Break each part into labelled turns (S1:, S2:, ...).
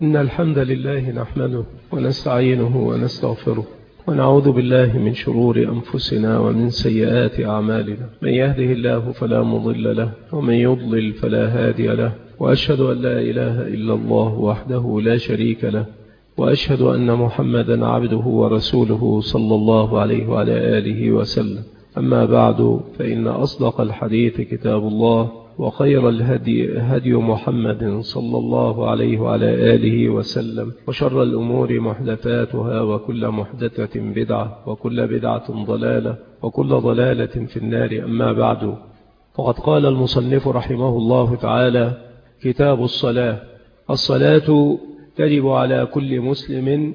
S1: إن الحمد لله نحمده ونستعينه ونستغفره ونعوذ بالله من شرور أنفسنا ومن سيئات أعمالنا. من يهده الله فلا مضل له ومن يضلل فلا هادي له، وأشهد أن لا إله إلا الله وحده لا شريك له، وأشهد أن محمدا عبده ورسوله صلى الله عليه وعلى آله وسلم. أما بعد، فإن أصدق الحديث كتاب الله، وخير الهدي هدي محمد صلى الله عليه وعلى آله وسلم، وشر الأمور محدثاتها، وكل محدثة بدعة، وكل بدعة ضلالة، وكل ضلالة في النار. أما بعد، فقد قال المصنف رحمه الله تعالى: كتاب الصلاة. الصلاة تجب على كل مسلم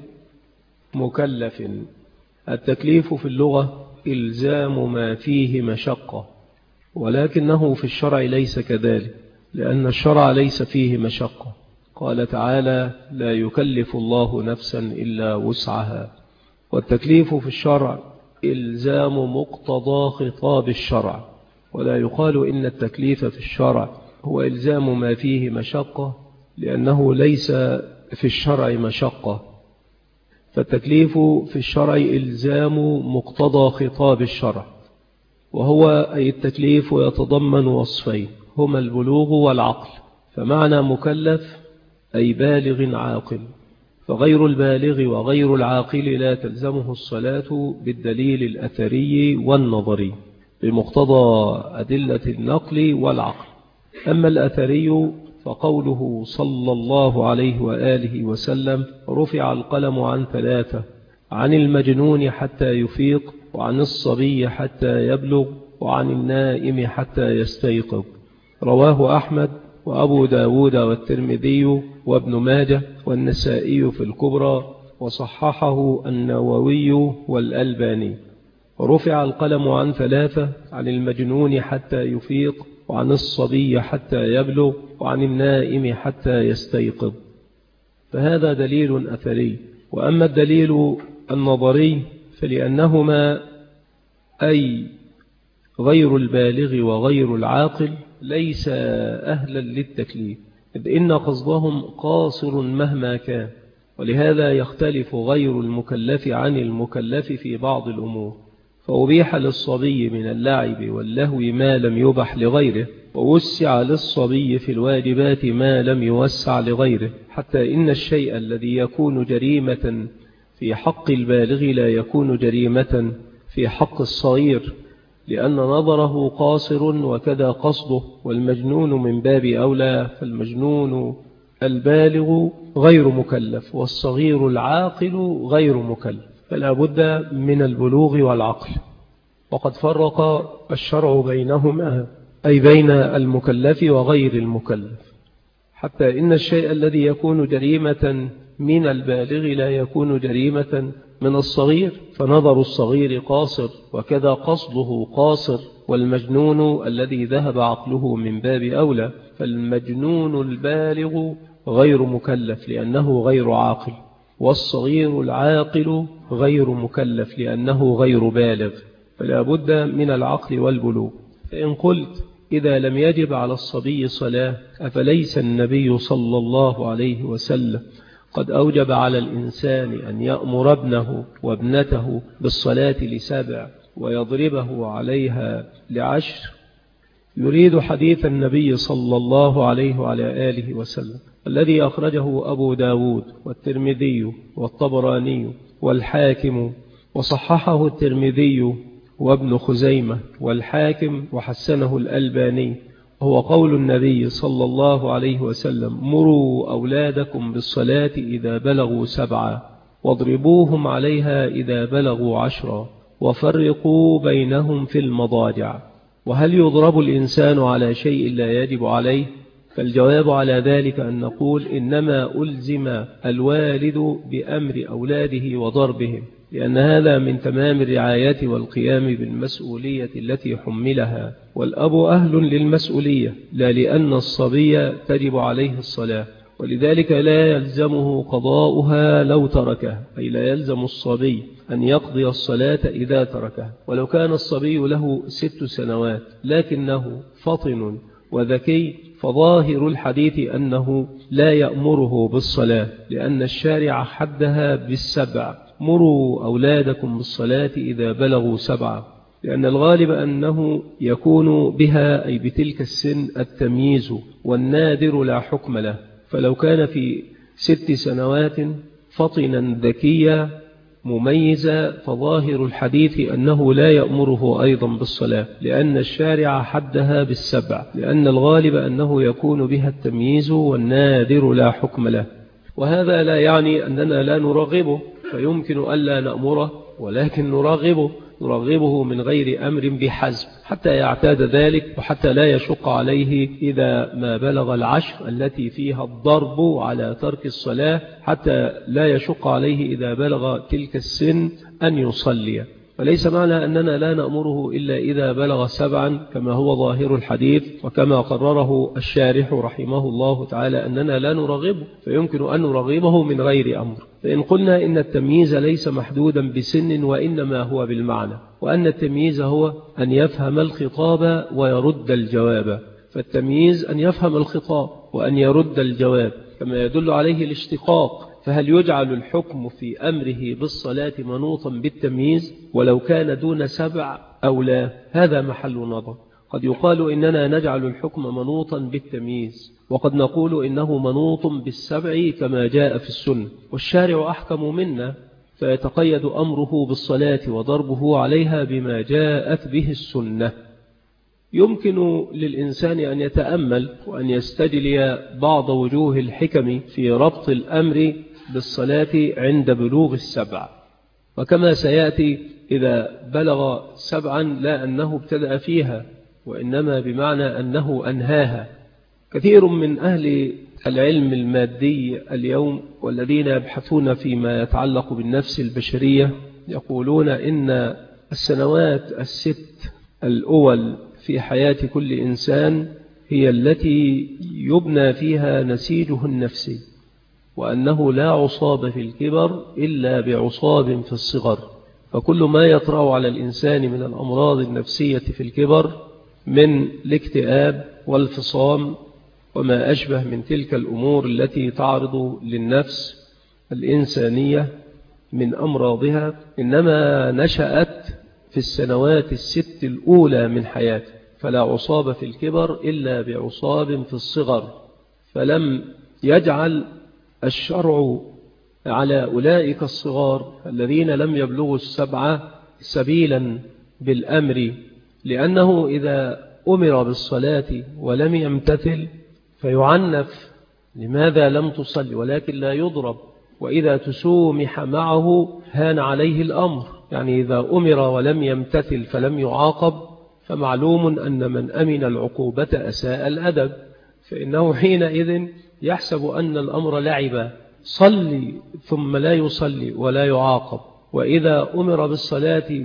S1: مكلف. التكليف في اللغة إلزام ما فيه مشقة، ولكنه في الشرع ليس كذلك، لأن الشرع ليس فيه مشقة. قال تعالى: لا يكلف الله نفسا إلا وسعها. والتكليف في الشرع إلزام مقتضى خطاب الشرع، ولا يقال إن التكليف في الشرع هو إلزام ما فيه مشقة، لأنه ليس في الشرع مشقة. فالتكليف في الشرع إلزام مقتضى خطاب الشرع، وهو أي التكليف يتضمن وصفين هما البلوغ والعقل. فمعنى مكلف أي بالغ عاقل، فغير البالغ وغير العاقل لا تلزمه الصلاة بالدليل الأثري والنظري بمقتضى أدلة النقل والعقل. أما الأثري فقوله صلى الله عليه وآله وسلم: رفع القلم عن ثلاثة، عن المجنون حتى يفيق، وعن الصبي حتى يبلغ، وعن النائم حتى يستيقظ. رواه أحمد وأبو داود والترمذي وابن ماجه والنسائي في الكبرى، وصححه النووي والألباني. رفع القلم عن ثلاثة: عن المجنون حتى يفيق، وعن الصبي حتى يبلغ، وعن النائم حتى يستيقظ. فهذا دليل أثري. وأما الدليل النظري فلأنهما أي غير البالغ وغير العاقل ليس أهلا للتكليف، إذ إن قصدهم قاصر مهما كان، ولهذا يختلف غير المكلف عن المكلف في بعض الأمور. فأبيح للصبي من اللعب واللهو ما لم يبح لغيره، ووسع للصبي في الواجبات ما لم يوسع لغيره، حتى إن الشيء الذي يكون جريمة في حق البالغ لا يكون جريمة في حق الصغير، لأن نظره قاصر وكذا قصده. والمجنون من باب أولى، فالمجنون البالغ غير مكلف، والصغير العاقل غير مكلف، فلا بد من البلوغ والعقل. وقد فرق الشرع بينهما، أي بين المكلف وغير المكلف، حتى إن الشيء الذي يكون جريمة من البالغ لا يكون جريمة من الصغير، فنظر الصغير قاصر وكذا قصده قاصر. والمجنون الذي ذهب عقله من باب أولى، فالمجنون البالغ غير مكلف لأنه غير عاقل، والصغير العاقل غير مكلف لأنه غير بالغ، فلا بد من العقل والبلوغ. فإن قلت: إذا لم يجب على الصبي صلاة، أفليس النبي صلى الله عليه وسلم قد أوجب على الإنسان أن يأمر ابنه وابنته بالصلاة ل7 ويضربه عليها ل10؟ يريد حديث النبي صلى الله عليه وعلى آله وسلم الذي أخرجه أبو داود والترمذي والطبراني والحاكم، وصححه الترمذي وابن خزيمة والحاكم وحسنه الألباني، وهو قول النبي صلى الله عليه وسلم: مروا أولادكم بالصلاة إذا بلغوا 7، واضربوهم عليها إذا بلغوا 10، وفرقوا بينهم في المضاجع. وهل يضرب الإنسان على شيء لا يجب عليه؟ فالجواب على ذلك أن نقول: إنما ألزم الوالد بأمر أولاده وضربهم، لأن هذا من تمام الرعاية والقيام بالمسؤولية التي حملها، والأب أهل للمسؤولية، لا لأن الصبي تجب عليه الصلاة، ولذلك لا يلزمه قضاؤها لو تركها، أي لا يلزم الصبي أن يقضي الصلاة إذا تركها. ولو كان الصبي له 6 سنوات لكنه فطن وذكي فظاهر الحديث أنه لا يأمره بالصلاة، لأن الشارع حدها بالسبع: مروا أولادكم بالصلاة إذا بلغوا 7، لأن الغالب أنه يكون بها أي بتلك السن التمييز، والنادر لا حكم له. فلو كان في 6 سنوات فطنا ذكيا مميزا فظاهر الحديث أنه لا يأمره أيضا بالصلاة، لأن الشارع حدها بالسبع، لأن الغالب أنه يكون بها التمييز والنادر لا حكم له. وهذا لا يعني أننا لا نرغبه، فيمكن ألا نأمره، ولكن نرغبه من غير أمر بحزم حتى يعتاد ذلك، وحتى لا يشق عليه إذا ما بلغ 10 التي فيها الضرب على ترك الصلاة، حتى لا يشق عليه إذا بلغ تلك السن أن يصلي. فليس معنى أننا لا نأمره إلا إذا بلغ 7 كما هو ظاهر الحديث، وكما قرره الشارح رحمه الله تعالى أننا لا نرغبه، فيمكن أن نرغبه من غير أمر. فإن قلنا إن التمييز ليس محدودا بسن وإنما هو بالمعنى، وأن التمييز هو أن يفهم الخطاب ويرد الجواب، فالتمييز أن يفهم الخطاب وأن يرد الجواب كما يدل عليه الاشتقاق. فهل يجعل الحكم في أمره بالصلاة منوطا بالتمييز ولو كان دون 7 أو لا؟ هذا محل نظر. قد يقال إننا نجعل الحكم منوطا بالتمييز، وقد نقول إنه منوط بالسبع كما جاء في السنة، والشارع أحكم منا، فيتقيد أمره بالصلاة وضربه عليها بما جاءت به السنة. يمكن للإنسان أن يتأمل وأن يستجلي بعض وجوه الحكم في ربط الأمر بالصلاة عند بلوغ 7. وكما سيأتي إذا بلغ 7 لا أنه ابتدأ فيها، وإنما بمعنى أنه أنهاها. كثير من أهل العلم المادي اليوم والذين يبحثون فيما يتعلق بالنفس البشرية يقولون إن السنوات 6 الأول في حياة كل إنسان هي التي يبنى فيها نسيجه النفسي، وأنه لا عصاب في الكبر إلا بعصاب في الصغر. فكل ما يطرأ على الإنسان من الأمراض النفسية في الكبر من الاكتئاب والفصام وما أشبه من تلك الأمور التي تعرض للنفس الإنسانية من أمراضها، إنما نشأت في السنوات 6 الأولى من حياته، فلا عصاب في الكبر إلا بعصاب في الصغر. فلم يجعل الشرع على أولئك الصغار الذين لم يبلغوا 7 سبيلا بالأمر، لأنه إذا أمر بالصلاة ولم يمتثل فيعنف: لماذا لم تصلي؟ ولكن لا يضرب. وإذا تسومح معه هان عليه الأمر، يعني إذا أمر ولم يمتثل فلم يعاقب، فمعلوم أن من أمن العقوبة أساء الأدب، فإنه حينئذ يحسب أن الأمر لعبا، صلي ثم لا يصلي ولا يعاقب. وإذا أمر بالصلاة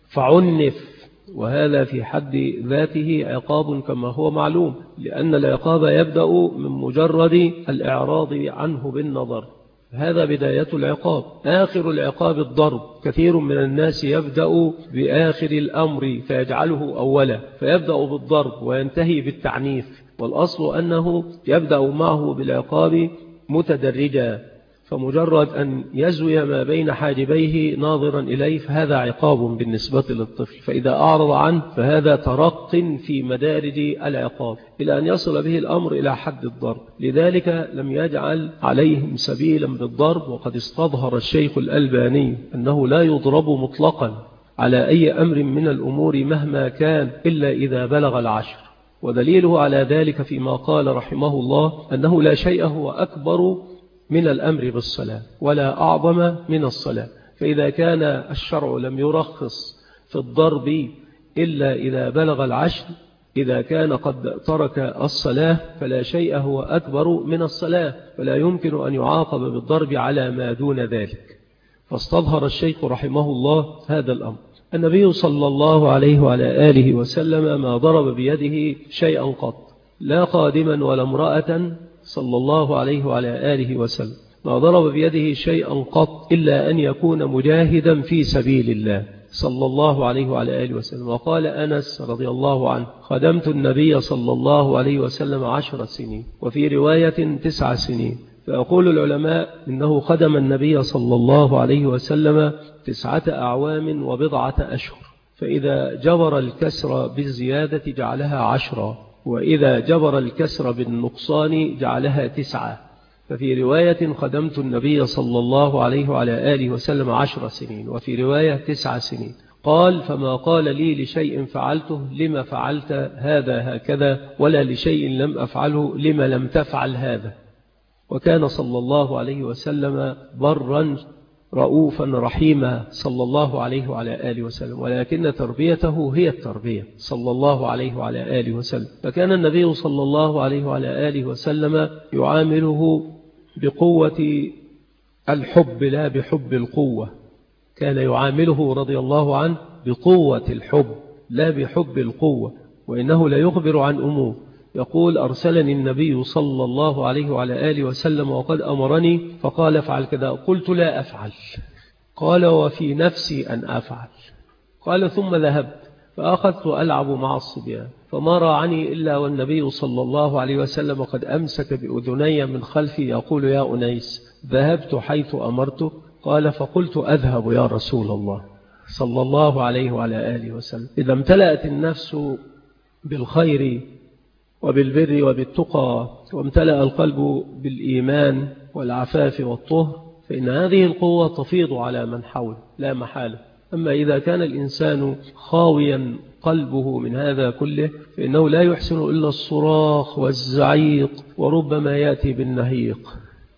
S1: فعنف، وهذا في حد ذاته عقاب كما هو معلوم، لأن العقاب يبدأ من مجرد الإعراض عنه بالنظر، هذا بداية العقاب. آخر العقاب الضرب. كثير من الناس يبدأ بآخر الأمر فيجعله أولا، فيبدأ بالضرب وينتهي بالتعنيف، والأصل أنه يبدأ معه بالعقاب متدرجا، فمجرد أن يزوي ما بين حاجبيه ناظرا إليه فهذا عقاب بالنسبة للطفل، فإذا أعرض عنه فهذا ترق في مدارج العقاب إلى أن يصل به الأمر إلى حد الضرب. لذلك لم يجعل عليهم سبيلا بالضرب. وقد استظهر الشيخ الألباني أنه لا يضرب مطلقا على أي أمر من الأمور مهما كان إلا إذا بلغ 10. ودليله على ذلك فيما قال رحمه الله أنه لا شيء هو أكبر من الأمر بالصلاة ولا أعظم من الصلاة. فإذا كان الشرع لم يرخص في الضرب إلا إذا بلغ 10، إذا كان قد ترك الصلاة فلا شيء هو أكبر من الصلاة، فلا يمكن أن يعاقب بالضرب على ما دون ذلك. فاستظهر الشيخ رحمه الله هذا الأمر. النبي صلى الله عليه وعلى آله وسلم ما ضرب بيده شيئا قط، لا قادما ولا امرأة صلى الله عليه وعلى آله وسلم، ما ضرب بيده شيئا قط إلا أن يكون مجاهدا في سبيل الله. صلى الله عليه وعلى آله وسلم. وقال أنس رضي الله عنه: خدمت النبي صلى الله عليه وسلم 10 سنين، وفي رواية 9 سنين. فيقول العلماء إنه خدم النبي صلى الله عليه وسلم 9 أعوام وبضعة أشهر، فإذا جبر الكسر بالزيادة جعلها 10، وإذا جبر الكسر بالنقصان جعلها 9. ففي رواية خدمت النبي صلى الله عليه وعلى آله وسلم 10 سنين، وفي رواية 9 سنين. قال: فما قال لي لشيء فعلته لما فعلت هذا هكذا، ولا لشيء لم أفعله لما لم تفعل هذا. وكان صلى الله عليه وسلم برا رؤوفا رحيما صلى الله عليه وعلى آله وسلم، ولكن تربيته هي التربية صلى الله عليه وعلى آله وسلم. فكان النبي صلى الله عليه وعلى آله وسلم يعامله بقوة الحب لا بحب القوة، كان يعامله رضي الله عنه بقوة الحب لا بحب القوة. وإنه لا يخبر عن أمور، يقول: أرسلني النبي صلى الله عليه وعلى آله وسلم وقد أمرني فقال افعل كذا، قلت لا أفعل، قال: وفي نفسي أن أفعل. قال: ثم ذهبت فأخذت ألعب مع الصبيان، فما راعني إلا والنبي صلى الله عليه وسلم قد أمسك بأذني من خلفي يقول: يا أنيس، ذهبت حيث أمرتك؟ قال: فقلت: أذهب يا رسول الله صلى الله عليه وعلى آله وسلم. إذا امتلأت النفس بالخير وبالبر وبالتقى، وامتلأ القلب بالإيمان والعفاف والطهر، فإن هذه القوة تفيض على من حوله لا محالة. أما إذا كان الإنسان خاويا قلبه من هذا كله، فإنه لا يحسن إلا الصراخ والزعيق، وربما يأتي بالنهيق.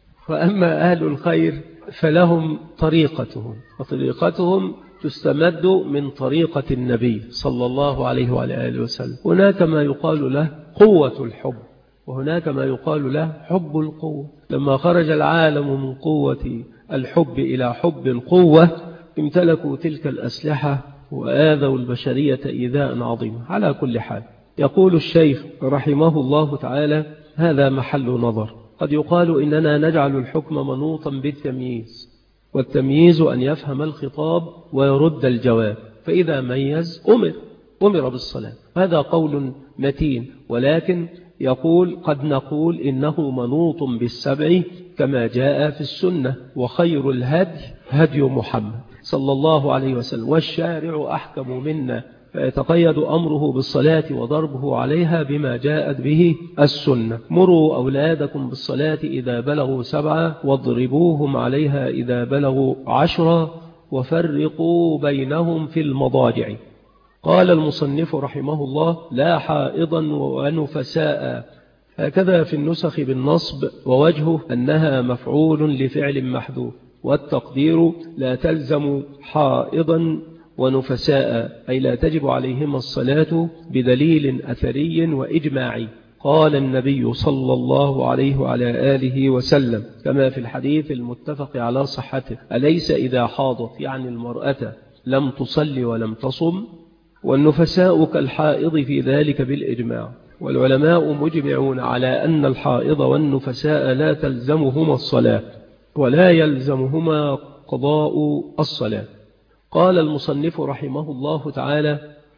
S1: فأما أهل الخير فلهم طريقتهم، وطريقتهم تستمد من طريقة النبي صلى الله عليه وعلى آله وسلم. هناك ما يقال له قوة الحب، وهناك ما يقال له حب القوة. لما خرج العالم من قوة الحب إلى حب القوة، امتلكوا تلك الأسلحة وآذوا البشرية إيذاء عظيما. على كل حال، يقول الشيخ رحمه الله تعالى: هذا محل نظر. قد يقال إننا نجعل الحكم منوطا بالتمييز، والتمييز أن يفهم الخطاب ويرد الجواب، فإذا ميز أمر بالصلاة. هذا قول متين، ولكن يقول: قد نقول إنه منوط بالسبع كما جاء في السنة، وخير الهدي هدي محمد صلى الله عليه وسلم، والشارع أحكم منا، فيتقيد أمره بالصلاة وضربه عليها بما جاءت به السنة. مروا أولادكم بالصلاة إذا بلغوا 7، واضربوهم عليها إذا بلغوا 10، وفرقوا بينهم في المضاجع. قال المصنف رحمه الله: لا حائضا ونفساء. هكذا في النسخ بالنصب، ووجهه أنها مفعول لفعل محذوف، والتقدير: لا تلزم حائضا ونفساء، أي لا تجب عليهما الصلاة بدليل أثري وإجماعي. قال النبي صلى الله عليه وعلى آله وسلم كما في الحديث المتفق على صحته: أليس إذا حاضت، يعني المرأة، لم تصلي ولم تصم؟ والنفساء كالحائض في ذلك بالإجماع. والعلماء مجمعون على أن الحائض والنفساء لا تلزمهما الصلاة، ولا يلزمهما قضاء الصلاة. قال المصنف رحمه الله تعالى: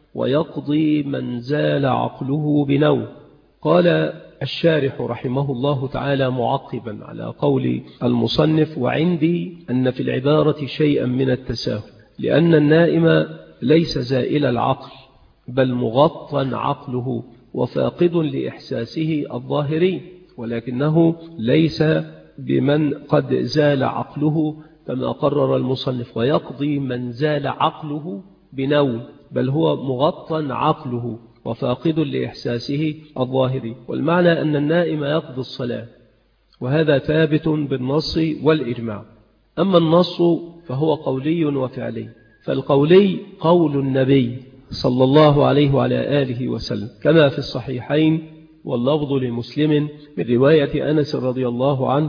S1: ويقضي من زال عقله بنوم. قال الشارح رحمه الله تعالى معقبا على قول المصنف: وعندي أن في العبارة شيئا من التساهل، لأن النائم ليس زائل العقل، بل مغطى عقله وفاقد لإحساسه الظاهري، ولكنه ليس بمن قد زال عقله كما قرر المصنف: ويقضي من زال عقله بنوم، بل هو مغطى عقله وفاقد لإحساسه الظاهري. والمعنى أن النائم يقضي الصلاة، وهذا ثابت بالنص والإجماع. أما النص فهو قولي وفعلي، فالقولي قول النبي صلى الله عليه وعلى آله وسلم كما في الصحيحين، واللفظ لمسلم من رواية أنس رضي الله عنه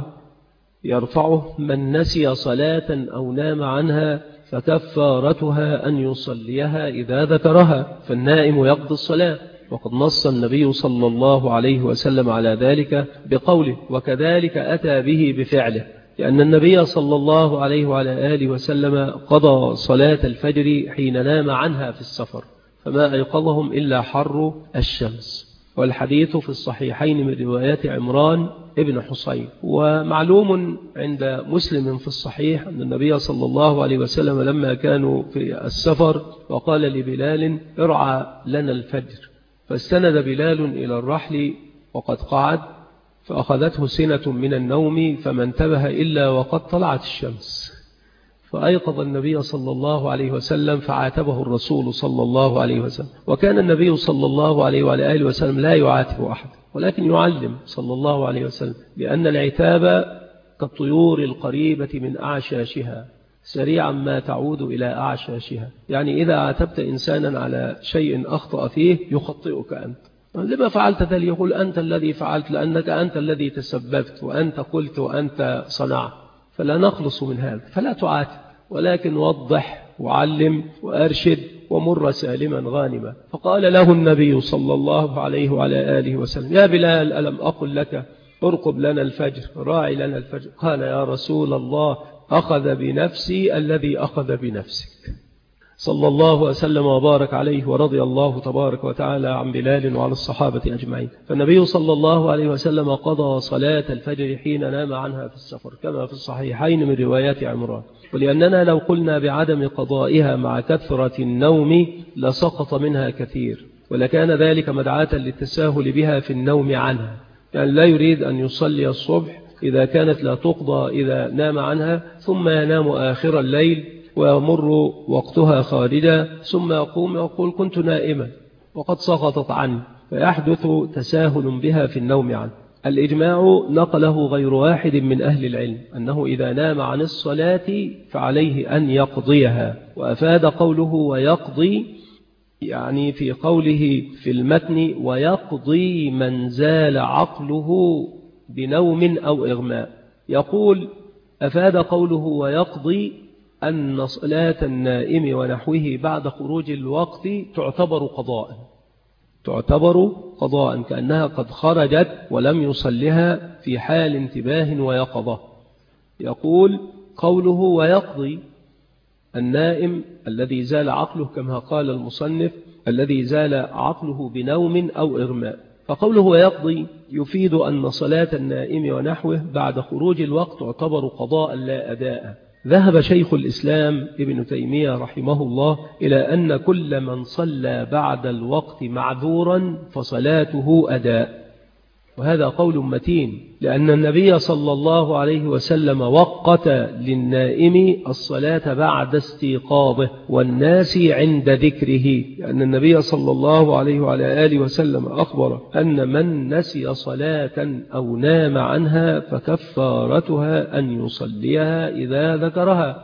S1: يرفعه: من نسي صلاة أو نام عنها فكفارتها أن يصليها إذا ذكرها. فالنائم يقضي الصلاة، وقد نص النبي صلى الله عليه وسلم على ذلك بقوله: وكذلك أتى به بفعله. لأن النبي صلى الله عليه وعلى آله وسلم قضى صلاة الفجر حين نام عنها في السفر، فما أيقظهم إلا حر الشمس. والحديث في الصحيحين من رواية عمران ابن حصين. ومعلوم عند مسلم في الصحيح أن النبي صلى الله عليه وسلم لما كانوا في السفر وقال لبلال ارعى لنا الفجر، فاستند بلال إلى الرحل وقد قعد، فأخذته سنة من النوم فما انتبه إلا وقد طلعت الشمس، فأيقظ النبي صلى الله عليه وسلم فعاتبه الرسول صلى الله عليه وسلم. وكان النبي صلى الله عليه وآله وسلم لا يعاتب أحد، ولكن يعلم صلى الله عليه وسلم، لأن العتاب كالطيور القريبة من أعشاشها سريعا ما تعود إلى أعشاشها. يعني إذا عاتبت إنسانا على شيء أخطأ فيه يخطئك أنت، لما فعلت ذلك؟ يقول أنت الذي فعلت، لأنك أنت الذي تسببت وأنت قلت وأنت صنعت، فلا نخلص من هذا. فلا تعاتب، ولكن وضح وعلم وأرشد ومر سالما غانما. فقال له النبي صلى الله عليه وعلى آله وسلم يا بلال ألم أقل لك ارقب لنا الفجر، راعي لنا الفجر؟ قال يا رسول الله أخذ بنفسي الذي أخذ بنفسك، صلى الله وسلم وبارك عليه، ورضي الله تبارك وتعالى عن بلال وعلى الصحابة أجمعين. فالنبي صلى الله عليه وسلم قضى صلاة الفجر حين نام عنها في السفر كما في الصحيحين من روايات عمران. ولأننا لو قلنا بعدم قضائها مع كثرة النوم لسقط منها كثير، ولكان ذلك مدعاة للتساهل بها في النوم عنها، يعني لا يريد أن يصلي الصبح إذا كانت لا تقضى إذا نام عنها، ثم ينام آخر الليل ويمر وقتها خارجا، ثم يقوم يقول كنت نائما وقد سقطت عني، فيحدث تساهل بها في النوم عنه. الإجماع نقله غير واحد من أهل العلم أنه إذا نام عن الصلاة فعليه أن يقضيها. وأفاد قوله ويقضي، يعني في قوله في المتن ويقضي من زال عقله بنوم أو إغماء، يقول أفاد قوله ويقضي أن صلاة النائم ونحوه بعد خروج الوقت تعتبر قضاء كأنها قد خرجت ولم يصلها في حال انتباه ويقظة. يقول قوله ويقضي النائم الذي زال عقله، كما قال المصنف الذي زال عقله بنوم أو إغماء. فقوله ويقضي يفيد أن صلاة النائم ونحوه بعد خروج الوقت تعتبر قضاء لا أداء. ذهب شيخ الإسلام ابن تيمية رحمه الله إلى أن كل من صلى بعد الوقت معذورا فصلاته أداء، وهذا قول متين، لأن النبي صلى الله عليه وسلم وقت للنائم الصلاة بعد استيقاظه والناس عند ذكره، لأن النبي صلى الله عليه وعلى آله وسلم أخبر أن من نسي صلاة أو نام عنها فكفارتها أن يصليها إذا ذكرها،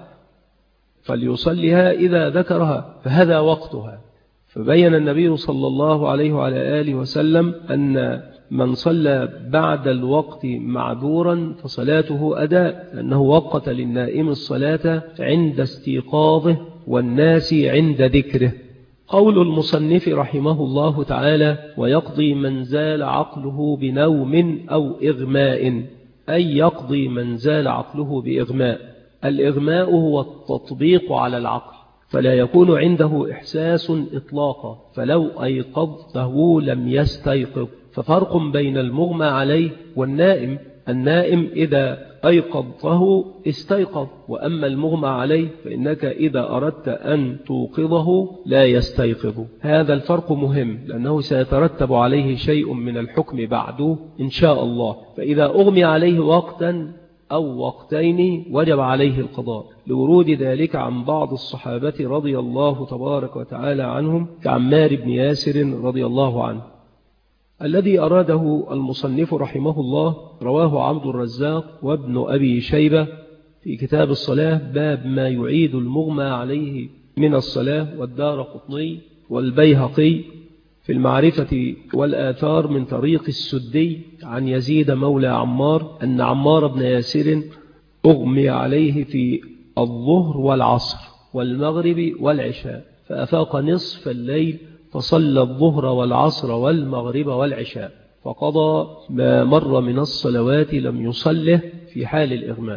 S1: فليصليها إذا ذكرها، فهذا وقتها. فبين النبي صلى الله عليه وعلى آله وسلم أن من صلى بعد الوقت معذورا فصلاته أداء، لأنه وقت للنائم الصلاة عند استيقاظه والناس عند ذكره. قول المصنف رحمه الله تعالى ويقضي من زال عقله بنوم أو إغماء، أي يقضي من زال عقله بإغماء. الإغماء هو التطبيق على العقل، فلا يكون عنده إحساس إطلاقا، فلو أيقظته لم يستيقظ. ففرق بين المغمى عليه والنائم. النائم إذا أيقظته استيقظ، وأما المغمى عليه فإنك إذا أردت أن توقظه لا يستيقظ. هذا الفرق مهم، لأنه سيترتب عليه شيء من الحكم بعده إن شاء الله. فإذا أغمي عليه وقتا أو وقتين وجب عليه القضاء، لورود ذلك عن بعض الصحابة رضي الله تبارك وتعالى عنهم كعمار بن ياسر رضي الله عنه. الذي أراده المصنف رحمه الله رواه عبد الرزاق وابن أبي شيبة في كتاب الصلاة باب ما يعيد المغمى عليه من الصلاة، والدارقطني والبيهقي في المعرفة والآثار من طريق السدي عن يزيد مولى عمار أن عمار بن ياسر أغمي عليه في الظهر والعصر والمغرب والعشاء، فأفاق نصف الليل فصلى الظهر والعصر والمغرب والعشاء، فقضى ما مر من الصلوات لم يصله في حال الإغماء.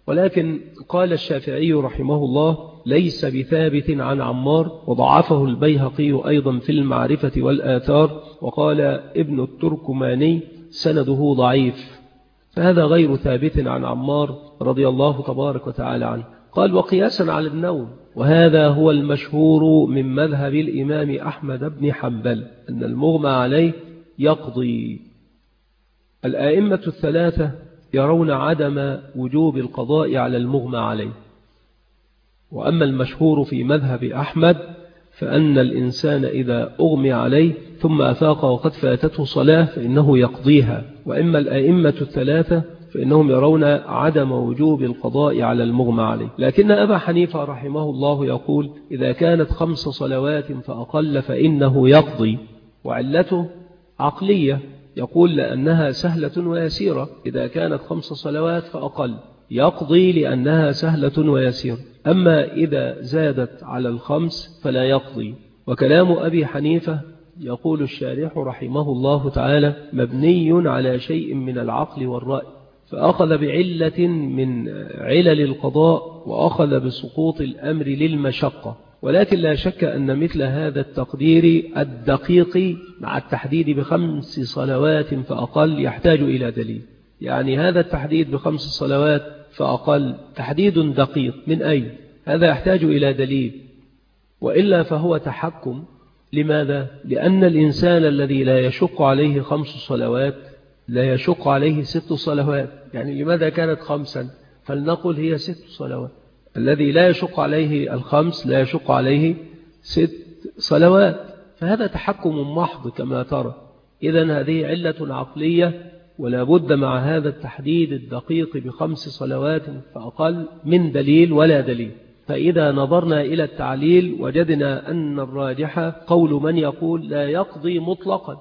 S1: ولكن قال الشافعي رحمه الله ليس بثابت عن عمار، وضعفه البيهقي أيضا في المعرفة والآثار، وقال ابن التركماني سنده ضعيف، فهذا غير ثابت عن عمار رضي الله تبارك وتعالى عنه. قال وقياسا على النوم، وهذا هو المشهور من مذهب الإمام أحمد بن حنبل أن المغمى عليه يقضي. الآئمة الثلاثة يرون عدم وجوب القضاء على المغمى عليه، وأما المشهور في مذهب أحمد فأن الإنسان إذا أغمي عليه ثم أفاق وقد فاتته صلاة فإنه يقضيها، وإما الآئمة الثلاثة فإنهم يرون عدم وجوب القضاء على المغمى عليه. لكن أبا حنيفة رحمه الله يقول إذا كانت 5 صلوات فأقل فإنه يقضي، وعلته عقلية، يقول لأنها سهلة ويسيرة، إذا كانت 5 صلوات فأقل يقضي لأنها سهلة ويسيرة، أما إذا زادت على 5 فلا يقضي. وكلام أبي حنيفة يقول الشارح رحمه الله تعالى مبني على شيء من العقل والرأي، فأخذ بعلة من علل القضاء وأخذ بسقوط الأمر للمشقة. ولكن لا شك أن مثل هذا التقدير الدقيق مع التحديد ب5 صلوات فأقل يحتاج إلى دليل. يعني هذا التحديد ب5 صلوات فأقل تحديد دقيق من أين؟ هذا يحتاج إلى دليل، وإلا فهو تحكم. لماذا؟ لأن الإنسان الذي لا يشق عليه 5 صلوات لا يشق عليه 6 صلوات. يعني لماذا كانت 5؟ فلنقل هي 6 صلوات. الذي لا يشق عليه 5 لا يشق عليه 6 صلوات، فهذا تحكم محض كما ترى. إذن هذه علة عقلية، ولا بد مع هذا التحديد الدقيق ب5 صلوات فأقل من دليل ولا دليل. فإذا نظرنا إلى التعليل وجدنا أن الراجح قول من يقول لا يقضي مطلقا،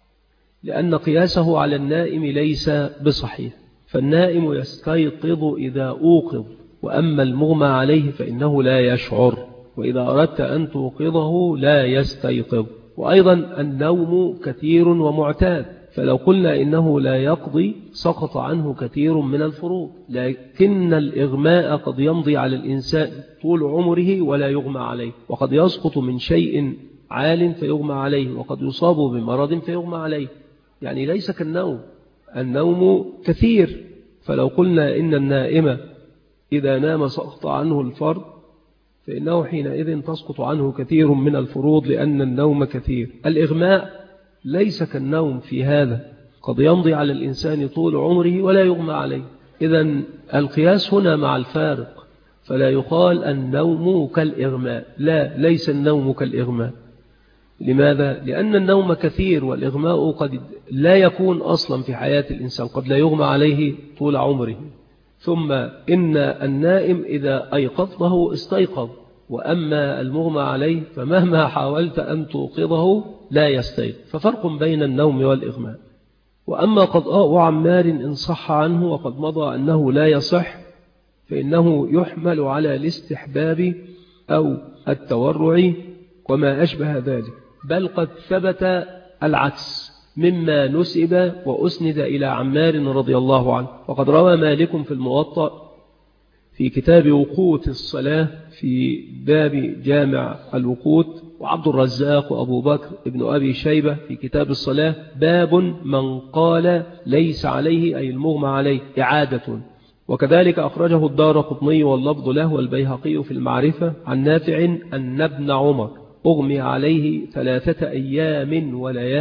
S1: لأن قياسه على النائم ليس بصحيح، فالنائم يستيقظ إذا أوقظ، وأما المغمى عليه فإنه لا يشعر، وإذا أردت أن توقظه لا يستيقظ. وأيضا النوم كثير ومعتاد، فلو قلنا إنه لا يقضي سقط عنه كثير من الفروض. لكن الإغماء قد يمضي على الإنسان طول عمره ولا يغمى عليه، وقد يسقط من شيء عال فيغمى عليه، وقد يصاب بمرض فيغمى عليه. يعني ليس كالنوم، النوم كثير. فلو قلنا إن النائم إذا نام سقط عنه الفرض فإنه حينئذ تسقط عنه كثير من الفروض، لأن النوم كثير. الإغماء ليس كالنوم في هذا، قد يمضي على الإنسان طول عمره ولا يغمى عليه. إذن القياس هنا مع الفارق، فلا يقال النوم كالإغماء، لا، ليس النوم كالإغماء. لماذا؟ لأن النوم كثير، والإغماء قد لا يكون أصلا في حياة الإنسان، قد لا يغمى عليه طول عمره. ثم إن النائم إذا أيقظته استيقظ، وأما المغمى عليه فمهما حاولت أن توقظه لا يستيقظ، ففرق بين النوم والإغماء. وأما قضاء عمار إن صح عنه وقد مضى أنه لا يصح، فإنه يحمل على الاستحباب أو التورع وما أشبه ذلك، بل قد ثبت العكس مما نسب وأسند إلى عمار رضي الله عنه. وقد روى مالك في الموطأ في كتاب وقوت الصلاة في باب جامع الوقوت، وعبد الرزاق وأبو بكر ابن أبي شيبة في كتاب الصلاة باب من قال ليس عليه أي المغمى عليه إعادة. وكذلك أخرجه الدارقطني واللفظ له والبيهقي في المعرفة عن نافع أن ابن عمر أغمي عليه 3 أيام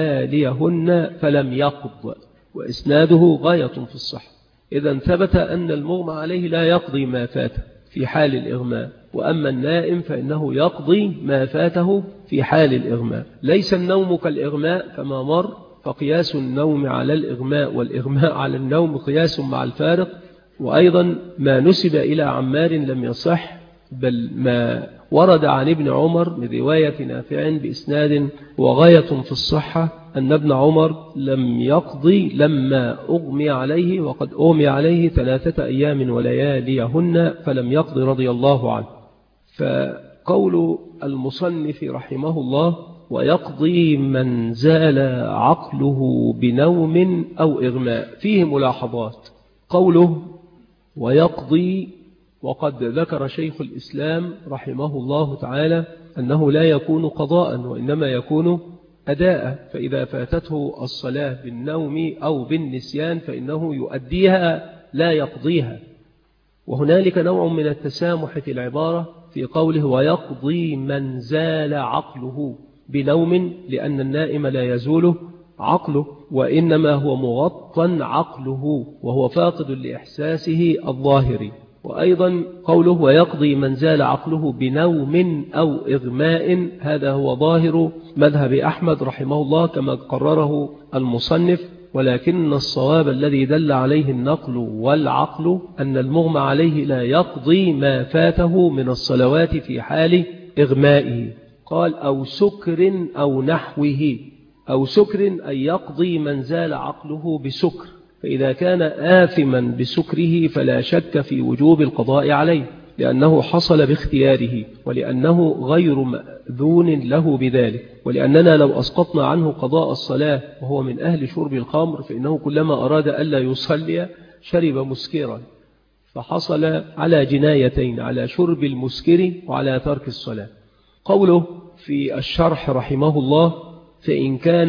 S1: ولياليهن فلم يقض، وإسناده غاية في الصحة. إذا ثبت أن المغمى عليه لا يقضي ما فاته في حال الإغماء، وأما النائم فإنه يقضي ما فاته في حال الإغماء. ليس النوم كالإغماء كما مر، فقياس النوم على الإغماء والإغماء على النوم قياس مع الفارق. وأيضا ما نسب إلى عمار لم يصح، بل ما ورد عن ابن عمر من رواية نافع بإسناد وغاية في الصحة أن ابن عمر لم يقضي لما أغمي عليه، وقد أغمي عليه 3 أيام ولياليهن فلم يقضي رضي الله عنه. فقول المصنف رحمه الله ويقضي من زال عقله بنوم أو إغماء فيه ملاحظات. قوله ويقضي وقد ذكر شيخ الإسلام رحمه الله تعالى أنه لا يكون قضاء وإنما يكون أداء، فإذا فاتته الصلاة بالنوم أو بالنسيان فإنه يؤديها لا يقضيها. وهنالك نوع من التسامح في العبارة في قوله ويقضي من زال عقله بنوم، لأن النائم لا يزول عقله وإنما هو مغطى عقله وهو فاقد لإحساسه الظاهري. وأيضا قوله ويقضي من زال عقله بنوم أو إغماء، هذا هو ظاهر مذهب أحمد رحمه الله كما قرره المصنف، ولكن الصواب الذي دل عليه النقل والعقل أن المغمى عليه لا يقضي ما فاته من الصلوات في حال إغمائه. قال أو سكر أو نحوه، أو سكر أن يقضي من زال عقله بسكر، فإذا كان آثما بسكره فلا شك في وجوب القضاء عليه لأنه حصل باختياره، ولأنه غير مأذون له بذلك، ولأننا لو أسقطنا عنه قضاء الصلاة وهو من أهل شرب الخمر فإنه كلما أراد ألا يصلي شرب مسكرا، فحصل على جنايتين، على شرب المسكر وعلى ترك الصلاة. قوله في الشرح رحمه الله فإن كان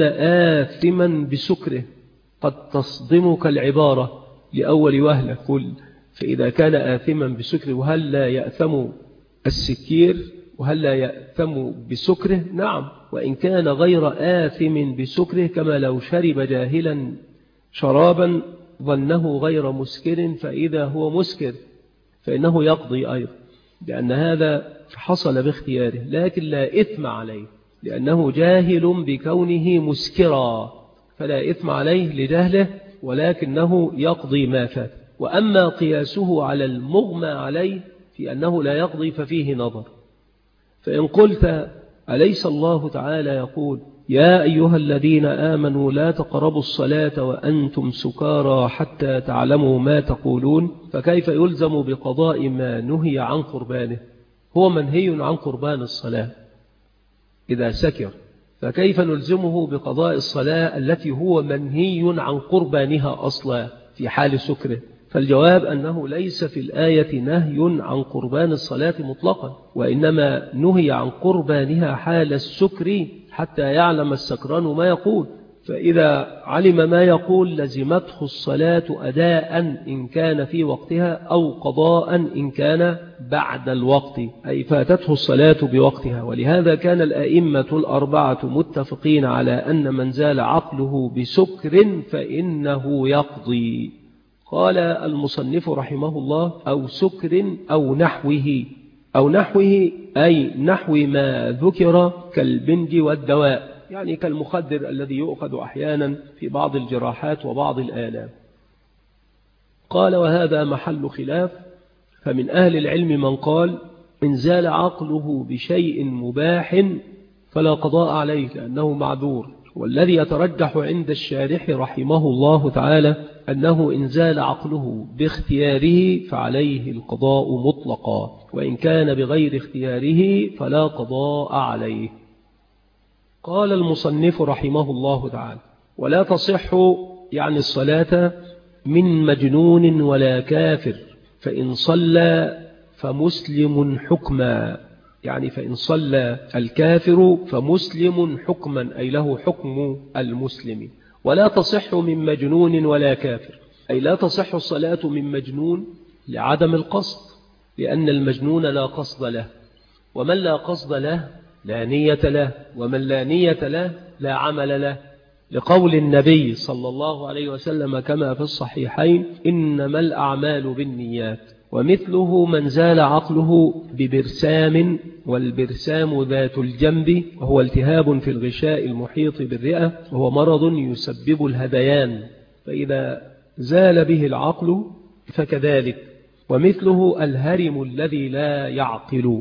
S1: آثما بسكره، قد تصدمك العبارة لأول وهلة، قل فإذا كان آثما بسكره وهل لا يأثم السكير وهل لا يأثم بسكره؟ نعم، وإن كان غير آثم بسكره كما لو شرب جاهلا شرابا ظنه غير مسكر فإذا هو مسكر فإنه يقضي أيضا، لأن هذا حصل باختياره، لكن لا إثم عليه لأنه جاهل بكونه مسكرا، فلا إثم عليه لجهله ولكنه يقضي ما فات. وأما قياسه على المغمى عليه في أنه لا يقضي ففيه نظر. فإن قلت أليس الله تعالى يقول يا أيها الذين آمنوا لا تقربوا الصلاة وأنتم سكارى حتى تعلموا ما تقولون، فكيف يلزم بقضاء ما نهي عن قربانه؟ هو منهي عن قربان الصلاة إذا سكر، فكيف نلزمه بقضاء الصلاة التي هو منهي عن قربانها أصلا في حال سكره؟ فالجواب أنه ليس في الآية نهي عن قربان الصلاة مطلقا، وإنما نهي عن قربانها حال السكر حتى يعلم السكران ما يقول، فإذا علم ما يقول لزمته الصلاة أداء إن كان في وقتها أو قضاء إن كان بعد الوقت، أي فاتته الصلاة بوقتها. ولهذا كان الأئمة الأربعة متفقين على أن من زال عقله بسكر فإنه يقضي. قال المصنف رحمه الله أو سكر أو نحوه، أو نحوه أي نحو ما ذكر كالبنج والدواء، يعني كالمخدر الذي يؤخذ أحيانا في بعض الجراحات وبعض الآلام. قال وهذا محل خلاف، فمن أهل العلم من قال إن زال عقله بشيء مباح فلا قضاء عليه لأنه معذور، والذي يترجح عند الشارح رحمه الله تعالى أنه إن زال عقله باختياره فعليه القضاء مطلقا، وإن كان بغير اختياره فلا قضاء عليه. قال المصنف رحمه الله تعالى ولا تصح يعني الصلاة من مجنون ولا كافر، فإن صلى فمسلم حكما، يعني فإن صلى الكافر فمسلم حكما أي له حكم المسلم. ولا تصح من مجنون ولا كافر، أي لا تصح الصلاة من مجنون لعدم القصد، لأن المجنون لا قصد له، ومن لا قصد له لا نية له، ومن لا نية له لا عمل له، لقول النبي صلى الله عليه وسلم كما في الصحيحين إنما الأعمال بالنيات. ومثله من زال عقله ببرسام، والبرسام ذات الجنب وهو التهاب في الغشاء المحيط بالرئة، وهو مرض يسبب الهذيان، فإذا زال به العقل فكذلك. ومثله الهرم الذي لا يعقل،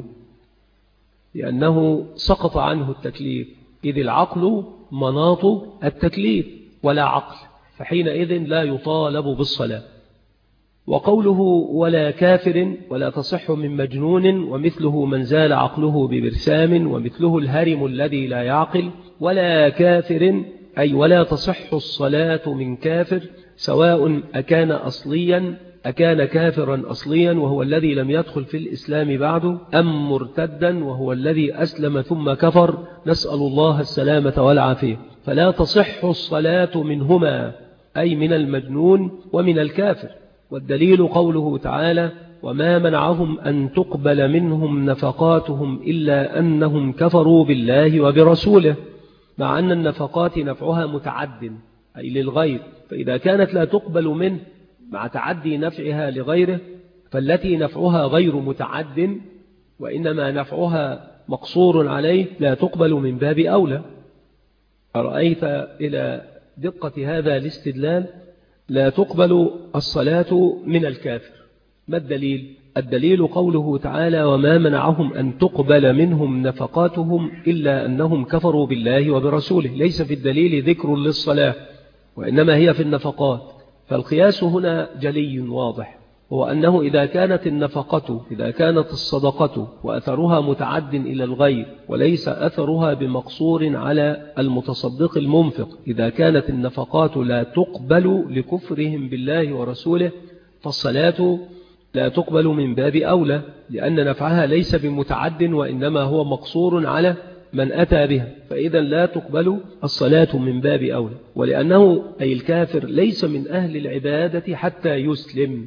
S1: لأنه سقط عنه التكليف، إذ العقل مناط التكليف ولا عقل، فحينئذ لا يطالب بالصلاة. وقوله ولا كافر ولا تصح من مجنون، ومثله من زال عقله ببرسام، ومثله الهرم الذي لا يعقل. ولا كافر أي ولا تصح الصلاة من كافر، سواء أكان أصليا أكان كافرا أصليا وهو الذي لم يدخل في الإسلام بعد، أم مرتدا وهو الذي أسلم ثم كفر؟ نسأل الله السلامة والعافية. فلا تصح الصلاة منهما، أي من المجنون ومن الكافر. والدليل قوله تعالى: وما منعهم أن تقبل منهم نفقاتهم إلا أنهم كفروا بالله وبرسوله، مع أن النفقات نفعها متعد أي للغير، فإذا كانت لا تقبل منه مع تعدي نفعها لغيره، فالتي نفعها غير متعد وإنما نفعها مقصور عليه لا تقبل من باب أولى. أرأيت إلى دقة هذا الاستدلال؟ لا تقبل الصلاة من الكافر. ما الدليل؟ الدليل قوله تعالى: وما منعهم أن تقبل منهم نفقاتهم إلا أنهم كفروا بالله وبرسوله. ليس في الدليل ذكر للصلاة، وإنما هي في النفقات. فالقياس هنا جلي واضح، هو أنه إذا كانت النفقة، إذا كانت الصدقة وأثرها متعد إلى الغير وليس أثرها بمقصور على المتصدق المنفق، إذا كانت النفقات لا تقبل لكفرهم بالله ورسوله، فالصلاة لا تقبل من باب أولى، لأن نفعها ليس بمتعد وإنما هو مقصور على من أتى بها، فإذا لا تقبل الصلاة من باب أولى. ولأنه أي الكافر ليس من أهل العبادة حتى يسلم،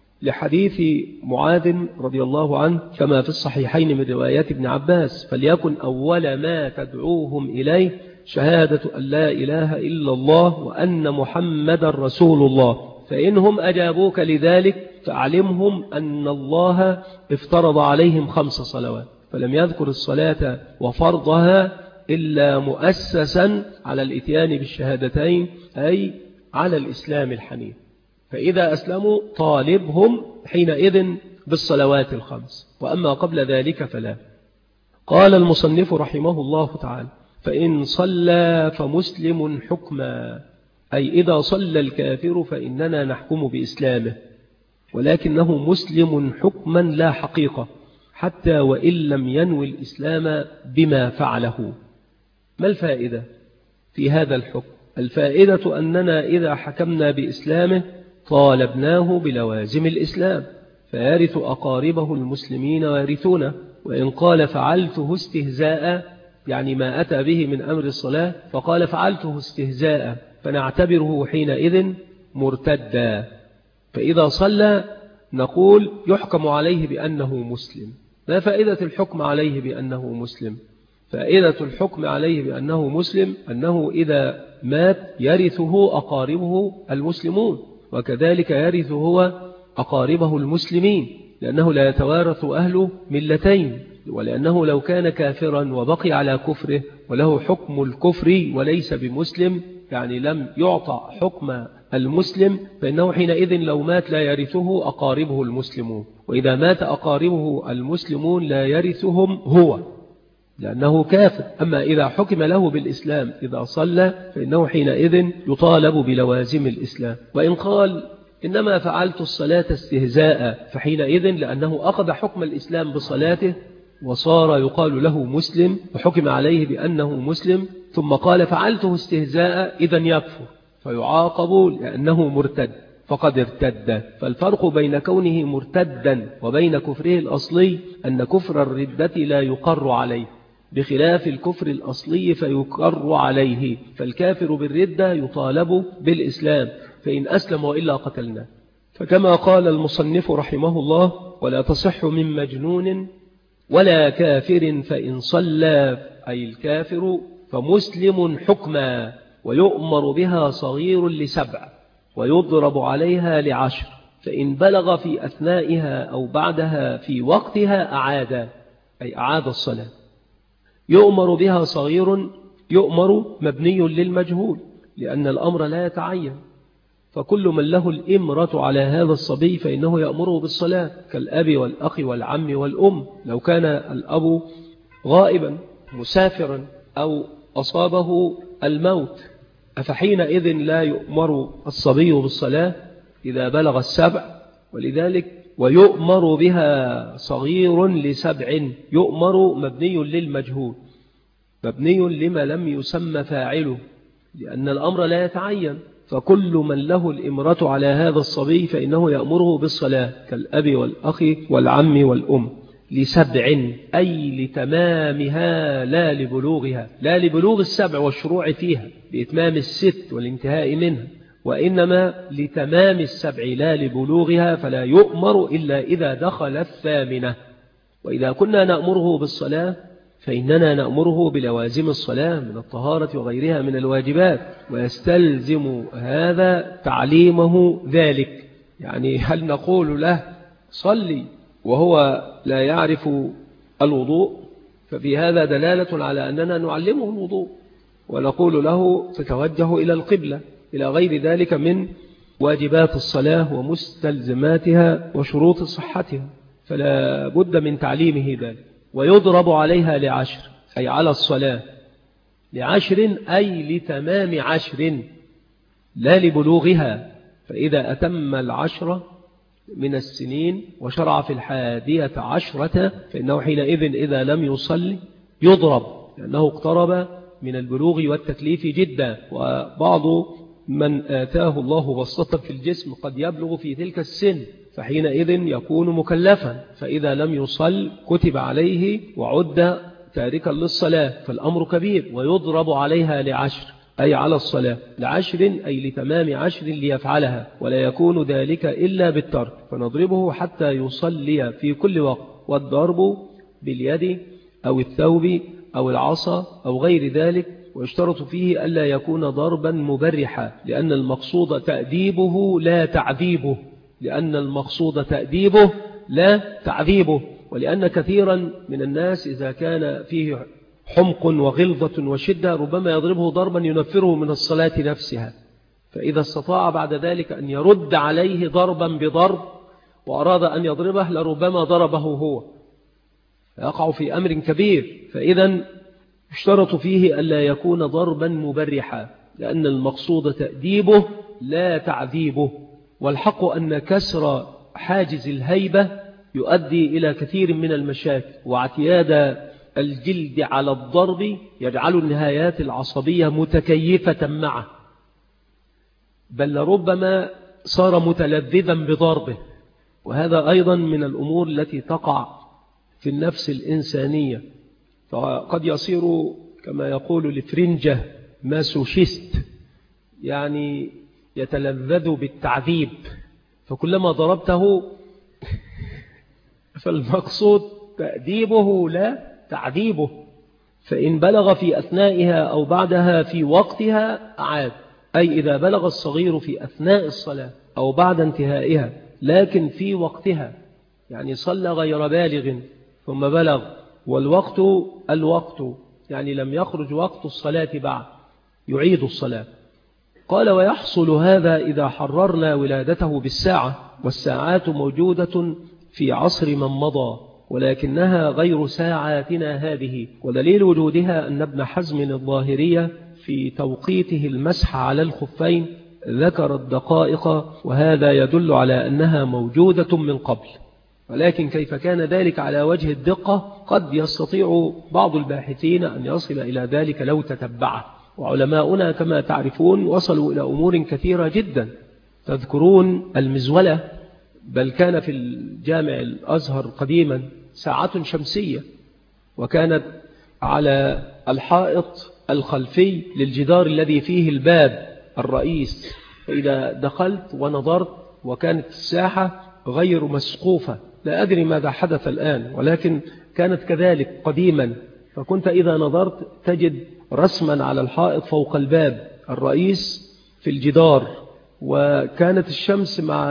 S1: لحديث معاذ رضي الله عنه كما في الصحيحين من روايات ابن عباس: فليكن أول ما تدعوهم إليه شهادة أن لا إله إلا الله وأن محمد رسول الله، فإنهم أجابوك لذلك فأعلمهم أن الله افترض عليهم 5 صلوات، فلم يذكر الصلاة وفرضها إلا مؤسسا على الإتيان بالشهادتين، أي على الإسلام الحنيف. فإذا أسلموا طالبهم حينئذ بالصلوات ال5، وأما قبل ذلك فلا. قال المصنف رحمه الله تعالى: فإن صلى فمسلم حكما، أي إذا صلى الكافر فإننا نحكم بإسلامه، ولكنه مسلم حكما لا حقيقة، حتى وإن لم ينوي الإسلام بما فعله. ما الفائدة في هذا الحكم؟ الفائدة أننا إذا حكمنا بإسلامه طالبناه بلوازم الإسلام، فيرث أقاربه المسلمين ويرثونه. وإن قال فعلته استهزاء، يعني ما أتى به من أمر الصلاة، فقال فعلته استهزاء، فنعتبره حينئذ مرتدا. فإذا صلى نقول يحكم عليه بأنه مسلم. ما فائدة الحكم عليه بأنه مسلم؟ فائدة الحكم عليه بأنه مسلم أنه إذا مات يرثه أقاربه المسلمون، وكذلك يرث هو أقاربه المسلمين، لأنه لا يتوارث أهل ملتين. ولأنه لو كان كافرا وبقي على كفره وله حكم الكفر وليس بمسلم، يعني لم يعطى حكم المسلم، فإنه حينئذ لو مات لا يرثه أقاربه المسلمون، وإذا مات أقاربه المسلمون لا يرثهم هو لأنه كافر. أما إذا حكم له بالإسلام إذا صلى فإنه حينئذ يطالب بلوازم الإسلام. وإن قال إنما فعلت الصلاة استهزاء، فحينئذ لأنه أخذ حكم الإسلام بصلاته وصار يقال له مسلم وحكم عليه بأنه مسلم، ثم قال فعلته استهزاء، إذن يكفر فيعاقب لأنه مرتد، فقد ارتد. فالفرق بين كونه مرتدا وبين كفره الأصلي أن كفر الردة لا يقر عليه، بخلاف الكفر الأصلي فيقر عليه. فالكافر بالردة يطالب بالإسلام، فإن أسلم وإلا قتلنا. فكما قال المصنف رحمه الله: ولا تصح من مجنون ولا كافر فإن صلى، أي الكافر، فمسلم حكما، ويؤمر بها صغير ل7 ويضرب عليها ل10، فإن بلغ في أثنائها أو بعدها في وقتها أعاد، أي أعاد الصلاة. يؤمر بها صغير، يؤمر مبني للمجهول لأن الأمر لا يتعين، فكل من له الإمرة على هذا الصبي فإنه يأمره بالصلاة، كالأب والأخ والعم والأم. لو كان الأب غائبا مسافرا أو أصابه الموت، أفحينئذ لا يؤمر الصبي بالصلاة إذا بلغ 7؟ ولذلك ويؤمر بها صغير ل7، يؤمر مبني للمجهول، مبني لما لم يسمى فاعله، لأن الأمر لا يتعين، فكل من له الإمرة على هذا الصبي فإنه يأمره بالصلاة كالأب والأخ والعم والأم. ل7 أي لتمامها لا لبلوغها، لا لبلوغ 7 والشروع فيها بإتمام 6 والانتهاء منها، وإنما لتمام 7 لا لبلوغها، فلا يؤمر إلا إذا دخل 8. وإذا كنا نأمره بالصلاة فإننا نأمره بلوازم الصلاة من الطهارة وغيرها من الواجبات، ويستلزم هذا تعليمه ذلك. يعني هل نقول له صلي وهو لا يعرف الوضوء؟ ففي هذا دلالة على أننا نعلمه الوضوء، ونقول له تتوجه إلى القبلة، إلى غير ذلك من واجبات الصلاة ومستلزماتها وشروط صحتها، فلا بد من تعليمه ذلك. ويضرب عليها ل10 أي على الصلاة، ل10 أي لتمام 10 لا لبلوغها، فإذا أتم 10 من السنين وشرع في 11 فإنه حينئذ إذا لم يصلي يضرب، لأنه اقترب من البلوغ والتكليف جدا. وبعض من آتاه الله بسطة في الجسم قد يبلغ في تلك السن، فحينئذ يكون مكلفا، فإذا لم يصل كتب عليه وعد تاركا للصلاة، فالأمر كبير. ويضرب عليها ل10 أي على الصلاة، ل10 أي لتمام 10 ليفعلها، ولا يكون ذلك إلا بالترك، فنضربه حتى يصلي في كل وقت. والضرب باليد أو الثوب أو العصا أو غير ذلك، ويشترط فيه ألا يكون ضربا مبرحا، لأن المقصود تأديبه لا تعذيبه، لأن المقصود تأديبه لا تعذيبه. ولأن كثيرا من الناس إذا كان فيه حمق وغلظة وشدة ربما يضربه ضربا ينفره من الصلاة نفسها، فإذا استطاع بعد ذلك أن يرد عليه ضربا بضرب وأراد أن يضربه لربما ضربه هو، يقع في أمر كبير. فإذا اشترط فيه ألا يكون ضربا مبرحا، لأن المقصود تأديبه لا تعذيبه. والحق أن كسر حاجز الهيبة يؤدي إلى كثير من المشاكل، واعتياد الجلد على الضرب يجعل النهايات العصبية متكيفة معه، بل ربما صار متلذذا بضربه. وهذا أيضا من الأمور التي تقع في النفس الإنسانية، فقد يصير كما يقول الفرنجة ماسوشيست، يعني يتلذذ بالتعذيب، فكلما ضربته فالمقصود تأديبه لا تعذيبه. فإن بلغ في أثنائها أو بعدها في وقتها أعاد، أي إذا بلغ الصغير في أثناء الصلاة أو بعد انتهائها لكن في وقتها، يعني صلى غير بالغ ثم بلغ والوقت الوقت، يعني لم يخرج وقت الصلاة بعد، يعيد الصلاة. قال ويحصل هذا إذا حررنا ولادته بالساعة، والساعات موجودة في عصر من مضى ولكنها غير ساعاتنا هذه. ودليل وجودها أن ابن حزم الظاهرية في توقيته المسح على الخفين ذكر الدقائق، وهذا يدل على أنها موجودة من قبل. ولكن كيف كان ذلك على وجه الدقة قد يستطيع بعض الباحثين أن يصل إلى ذلك لو تتبعه، وعلماؤنا كما تعرفون وصلوا إلى أمور كثيرة جدا. تذكرون المزولة، بل كان في الجامع الأزهر قديما ساعة شمسية، وكانت على الحائط الخلفي للجدار الذي فيه الباب الرئيس، فإذا دخلت ونظرت وكانت الساحة غير مسقوفة، لا أدري ماذا حدث الآن، ولكن كانت كذلك قديما، فكنت إذا نظرت تجد رسما على الحائط فوق الباب الرئيس في الجدار، وكانت الشمس مع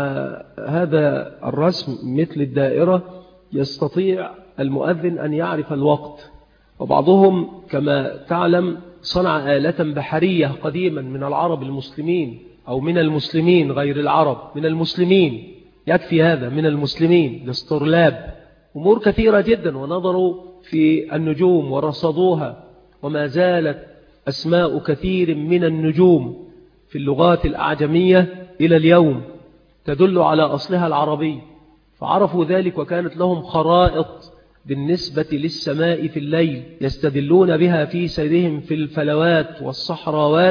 S1: هذا الرسم مثل الدائرة، يستطيع المؤذن أن يعرف الوقت. وبعضهم كما تعلم صنع آلة بحرية قديما من العرب المسلمين، أو من المسلمين غير العرب، من المسلمين يكفي هذا، من المسلمين، الاسترلاب، أمور كثيرة جدا. ونظروا في النجوم ورصدوها، وما زالت أسماء كثير من النجوم في اللغات الأعجمية إلى اليوم تدل على أصلها العربي، فعرفوا ذلك، وكانت لهم خرائط بالنسبة للسماء في الليل يستدلون بها في سيرهم في الفلوات والصحراوات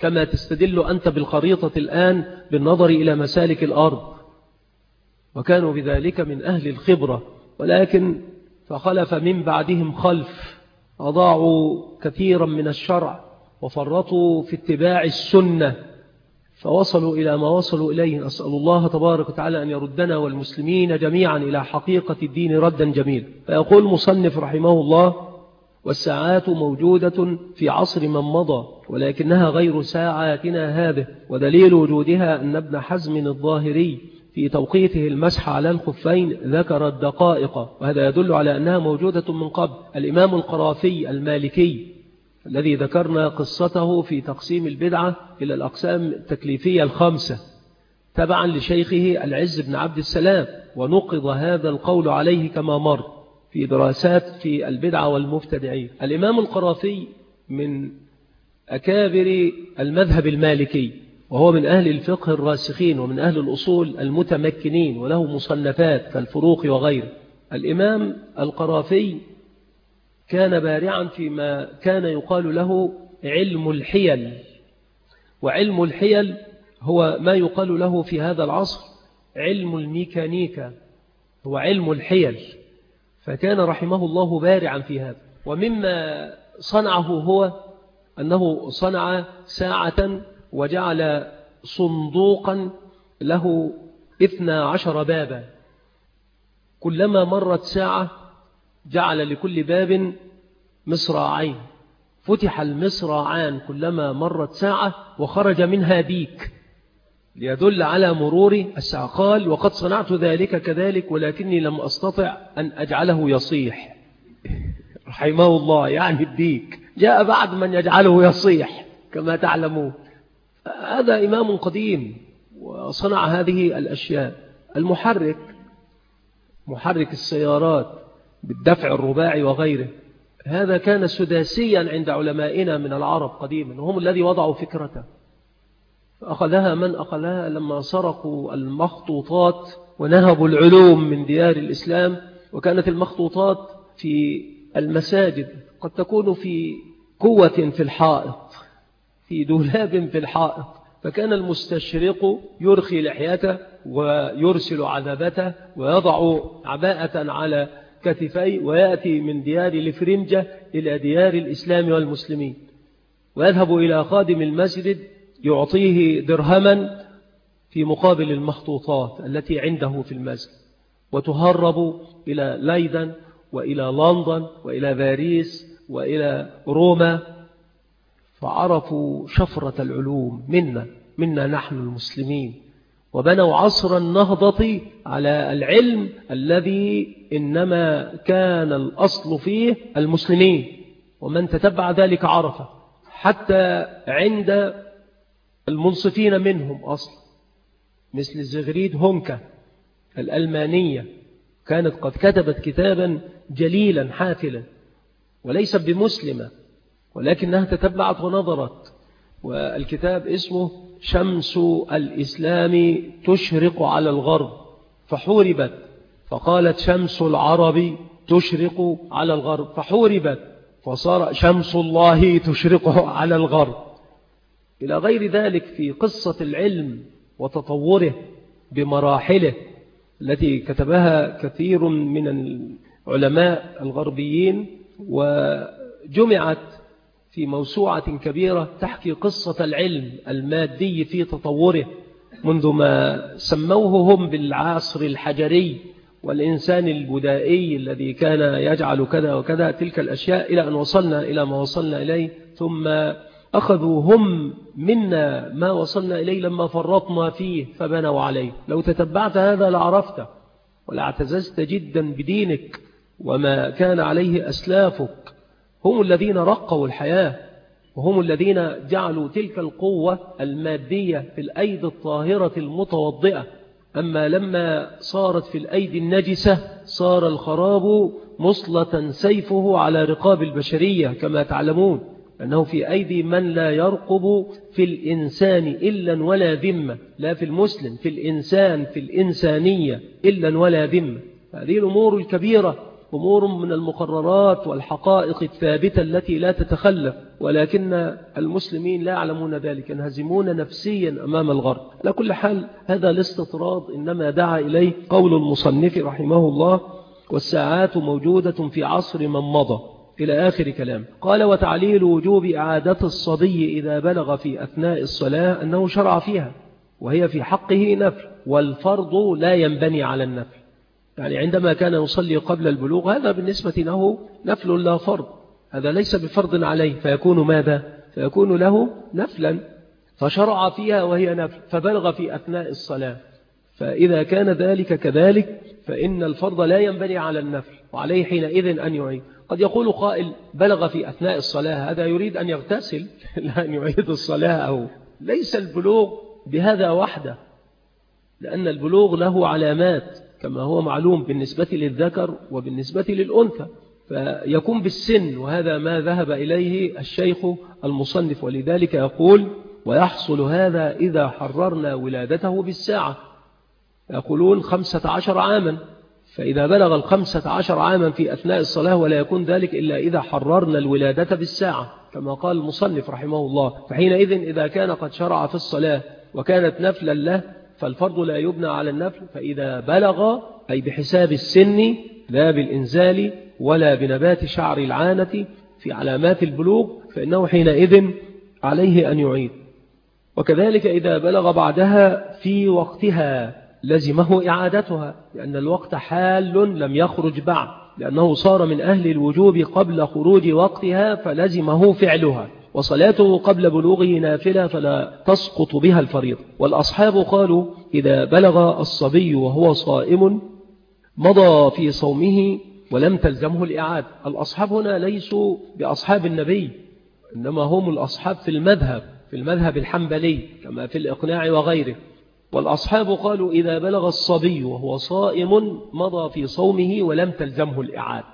S1: كما تستدل أنت بالخريطة الآن بالنظر إلى مسالك الأرض، وكانوا بذلك من أهل الخبرة. ولكن فخلف من بعدهم خلف أضاعوا كثيرا من الشرع وفرطوا في اتباع السنة فوصلوا إلى ما وصلوا إليه. نسأل الله تبارك وتعالى أن يردنا والمسلمين جميعا إلى حقيقة الدين ردا جميلا. فيقول مصنف رحمه الله: والساعات موجودة في عصر من مضى ولكنها غير ساعاتنا هذه، ودليل وجودها أن ابن حزم الظاهري في توقيته المسح على الخفين ذكر الدقائق، وهذا يدل على أنها موجودة من قبل. الإمام القرافي المالكي الذي ذكرنا قصته في تقسيم البدعة إلى الأقسام التكليفية الخمسة تبعا لشيخه العز بن عبد السلام، ونقض هذا القول عليه كما مر في دراسات في البدعة والمبتدعين. الإمام القرافي من أكابر المذهب المالكي، وهو من أهل الفقه الراسخين ومن أهل الأصول المتمكنين، وله مصنفات كالفروق وغيره. الإمام القرافي كان بارعا فيما كان يقال له علم الحيل، وعلم الحيل هو ما يقال له في هذا العصر علم الميكانيكا، هو علم الحيل. فكان رحمه الله بارعا في هذا. ومما صنعه هو أنه صنع ساعة وجعل صندوقا له 12 بابا، كلما مرت ساعة جعل لكل باب مصراعين، فتح المصراعان كلما مرت ساعة وخرج منها ديك ليدل على مرور الساعة. قال: وقد صنعت ذلك كذلك ولكني لم أستطع أن أجعله يصيح. رحمه الله، يعني الديك جاء بعد من يجعله يصيح كما تعلمون. هذا إمام قديم وصنع هذه الأشياء. المحرك، محرك السيارات بالدفع الرباعي وغيره، هذا كان سداسيا عند علمائنا من العرب قديما، وهم الذي وضعوا فكرته. أخذها من أخذها لما سرقوا المخطوطات ونهبوا العلوم من ديار الإسلام. وكانت المخطوطات في المساجد قد تكون في قوة في الحائط، في دولاب في الحائط، فكان المستشرق يرخي لحيته ويرسل عذبته ويضع عباءة على كتفي ويأتي من ديار الفرنجة إلى ديار الإسلام والمسلمين، ويذهب إلى خادم المسجد يعطيه درهما في مقابل المخطوطات التي عنده في المسجد، وتهرب إلى لندن وإلى لندن وإلى باريس وإلى روما. فعرفوا شفرة العلوم منا نحن المسلمين، وبنوا عصر النهضة على العلم الذي إنما كان الأصل فيه المسلمين، ومن تتبع ذلك عرفه. حتى عند المنصفين منهم أصلا مثل زغريد هونكا الألمانية، كانت قد كتبت كتابا جليلا حافلا وليس بمسلمة، ولكنها تتبعت ونظرت، والكتاب اسمه شمس الإسلام تشرق على الغرب، فحوربت فقالت شمس العرب تشرق على الغرب، فحوربت فصار شمس الله تشرق على الغرب، إلى غير ذلك في قصة العلم وتطوره بمراحله التي كتبها كثير من العلماء الغربيين، وجمعت في موسوعة كبيرة تحكي قصة العلم المادي في تطوره، منذ ما سموه هم بالعصر الحجري والإنسان البدائي الذي كان يجعل كذا وكذا تلك الأشياء، إلى أن وصلنا إلى ما وصلنا إليه. ثم أخذوا هم منا ما وصلنا إليه لما فرطنا فيه فبنوا عليه. لو تتبعت هذا لعرفته ولاعتززت جدا بدينك وما كان عليه أسلافك. هم الذين رقوا الحياة، وهم الذين جعلوا تلك القوة المادية في الأيدي الطاهرة المتوضئة. أما لما صارت في الأيدي النجسة صار الخراب مصلة سيفه على رقاب البشرية، كما تعلمون أنه في أيدي من لا يرقب في الإنسان إلا ولا ذمة، لا في المسلم، في الإنسان، في الإنسانية إلا ولا ذمة. هذه الأمور الكبيرة أمور من المقررات والحقائق الثابتة التي لا تتخلف، ولكن المسلمين لا يعلمون ذلك، ينهزمون نفسيا أمام الغرب. على كل حال هذا الاستطراد إنما دعا إليه قول المصنف رحمه الله: والساعات موجودة في عصر من مضى، إلى آخر كلام. قال: وتعليل وجوب إعادة الصبي إذا بلغ في أثناء الصلاة أنه شرع فيها، وهي في حقه نفل، والفرض لا ينبني على النفل. يعني عندما كان يصلي قبل البلوغ هذا بالنسبة له نفل لا فرض، هذا ليس بفرض عليه، فيكون ماذا؟ فيكون له نفلا، فشرع فيها وهي نفل، فبلغ في أثناء الصلاة. فإذا كان ذلك كذلك فإن الفرض لا ينبني على النفل، وعليه حينئذ أن يعيد. قد يقول قائل: بلغ في أثناء الصلاة، هذا يريد أن يغتسل لا أن يعيد الصلاة. أو ليس البلوغ بهذا وحده، لأن البلوغ له علامات كما هو معلوم بالنسبة للذكر وبالنسبة للأنثى، فيكون بالسن، وهذا ما ذهب إليه الشيخ المصنف. ولذلك يقول: ويحصل هذا إذا حررنا ولادته بالساعة. يقولون 15 عاما، فإذا بلغ 15 عاما في أثناء الصلاة، ولا يكون ذلك إلا إذا حررنا الولادة بالساعة كما قال المصنف رحمه الله. فحينئذ إذا كان قد شرع في الصلاة وكانت نفلا له، فالفرض لا يبنى على النفل. فإذا بلغ، أي بحساب السن لا بالإنزال ولا بنبات شعر العانة في علامات البلوغ، فإنه حينئذ عليه أن يعيد. وكذلك إذا بلغ بعدها في وقتها لزمه إعادتها، لأن الوقت حال لم يخرج بعد، لأنه صار من أهل الوجوب قبل خروج وقتها فلزمه فعلها، وصلاته قبل بلوغه نافلة فلا تسقط بها الفريضة. والأصحاب قالوا: إذا بلغ الصبي وهو صائم مضى في صومه ولم تلزمه الإعادة. الأصحاب هنا ليسوا بأصحاب النبي، إنما هم الأصحاب في المذهب الحنبلي كما في الإقناع وغيره. والأصحاب قالوا: إذا بلغ الصبي وهو صائم مضى في صومه ولم تلزمه الإعادة.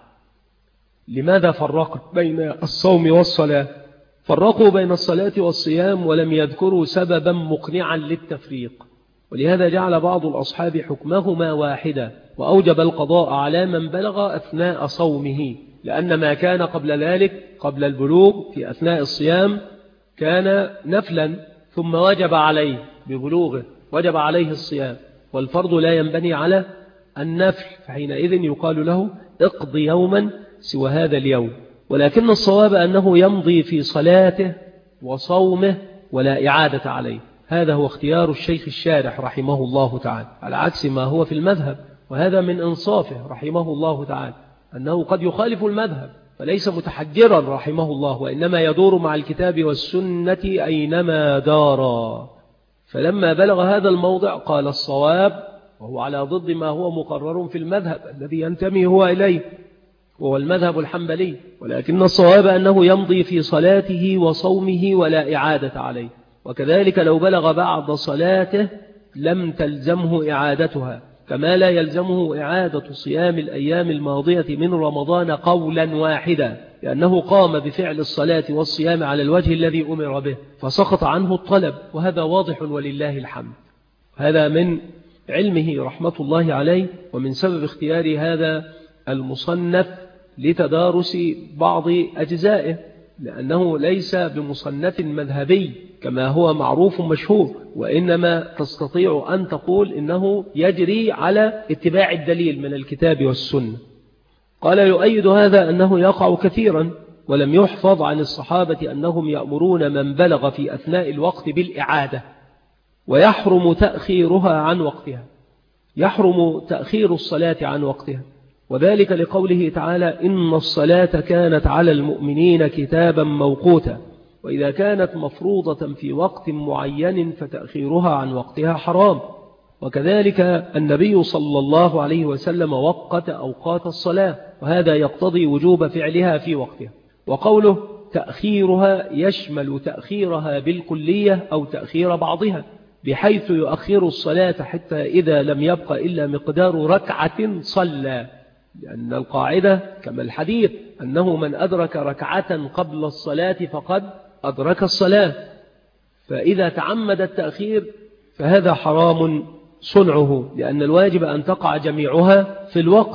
S1: لماذا فرقوا بين الصوم والصلاة؟ فرقوا بين الصلاة والصيام ولم يذكروا سببا مقنعا للتفريق، ولهذا جعل بعض الأصحاب حكمهما واحدا، وأوجب القضاء على من بلغ أثناء صومه، لأن ما كان قبل ذلك قبل البلوغ في أثناء الصيام كان نفلا، ثم وجب عليه ببلوغه، وجب عليه الصيام، والفرض لا ينبني على النفل، فحينئذ يقال له: اقضي يوما سوى هذا اليوم. ولكن الصواب أنه يمضي في صلاته وصومه ولا إعادة عليه. هذا هو اختيار الشيخ الشارح رحمه الله تعالى، على عكس ما هو في المذهب، وهذا من إنصافه رحمه الله تعالى، أنه قد يخالف المذهب فليس متحجرا رحمه الله، وإنما يدور مع الكتاب والسنة أينما دارا. فلما بلغ هذا الموضع قال الصواب، وهو على ضد ما هو مقرر في المذهب الذي ينتمي هو إليه، وهو المذهب الحنبلي، ولكن الصواب أنه يمضي في صلاته وصومه ولا إعادة عليه. وكذلك لو بلغ بعد صلاته لم تلزمه إعادتها، كما لا يلزمه إعادة صيام الأيام الماضية من رمضان قولا واحدا، لأنه قام بفعل الصلاة والصيام على الوجه الذي أمر به، فسقط عنه الطلب، وهذا واضح ولله الحمد. هذا من علمه رحمة الله عليه، ومن سبب اختيار هذا المصنف لتدارس بعض أجزائه، لأنه ليس بمصنف مذهبي كما هو معروف مشهور، وإنما تستطيع أن تقول إنه يجري على اتباع الدليل من الكتاب والسنة. قال: يؤيد هذا أنه يقع كثيرا، ولم يحفظ عن الصحابة أنهم يأمرون من بلغ في أثناء الوقت بالإعادة، ويحرم تأخيرها عن وقتها، يحرم تأخير الصلاة عن وقتها، وذلك لقوله تعالى: إن الصلاة كانت على المؤمنين كتابا موقوتا. وإذا كانت مفروضة في وقت معين فتأخيرها عن وقتها حرام. وكذلك النبي صلى الله عليه وسلم وقت أوقات الصلاة، وهذا يقتضي وجوب فعلها في وقتها. وقوله تأخيرها يشمل تأخيرها بالكلية أو تأخير بعضها، بحيث يؤخر الصلاة حتى إذا لم يبق إلا مقدار ركعة صلى، لأن القاعدة كما الحديث أنه من أدرك ركعة قبل الصلاة فقد أدرك الصلاة، فإذا تعمد التأخير فهذا حرام صنعه، لأن الواجب أن تقع جميعها في الوقت،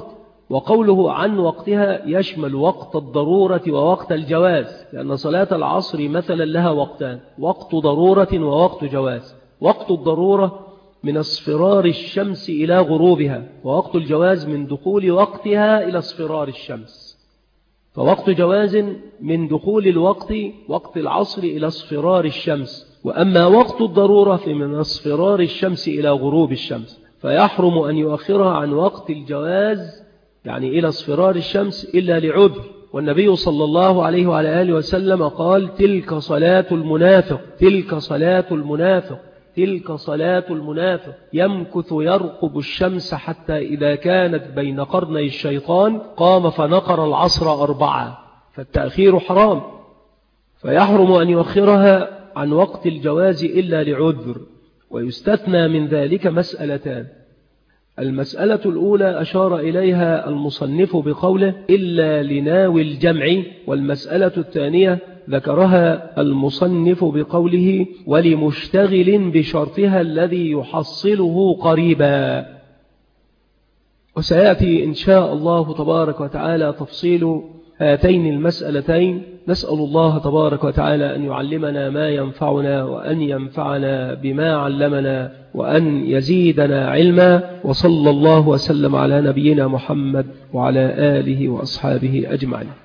S1: وقوله عن وقتها يشمل وقت الضرورة ووقت الجواز، لأن صلاة العصر مثلا لها وقتان: وقت ضرورة ووقت جواز. وقت الضرورة من اصفرار الشمس إلى غروبها، ووقت الجواز من دخول وقتها إلى اصفرار الشمس. فوقت جواز من دخول الوقت وقت العصر إلى اصفرار الشمس، وأما وقت الضرورة فمن اصفرار الشمس إلى غروب الشمس، فيحرم أن يؤخرها عن وقت الجواز يعني إلى اصفرار الشمس إلا لعذر. والنبي صلى الله عليه وعلى آله وسلم قال: تلك صلاة المنافق، تلك صلاة المنافق، تلك صلاة المنافق، يمكث يرقب الشمس حتى إذا كانت بين قرني الشيطان قام فنقر العصر 4. فالتأخير حرام، فيحرم أن يؤخرها عن وقت الجواز إلا لعذر. ويستثنى من ذلك مسألتان: المسألة الأولى أشار إليها المصنف بقوله إلا لناوي الجمع، والمسألة الثانية ذكرها المصنف بقوله ولمشتغل بشرطها الذي يحصله قريبا. وسيأتي إن شاء الله تبارك وتعالى تفصيل هاتين المسألتين. نسأل الله تبارك وتعالى أن يعلمنا ما ينفعنا، وأن ينفعنا بما علمنا، وأن يزيدنا علما. وصلى الله وسلم على نبينا محمد وعلى آله وأصحابه أجمعين.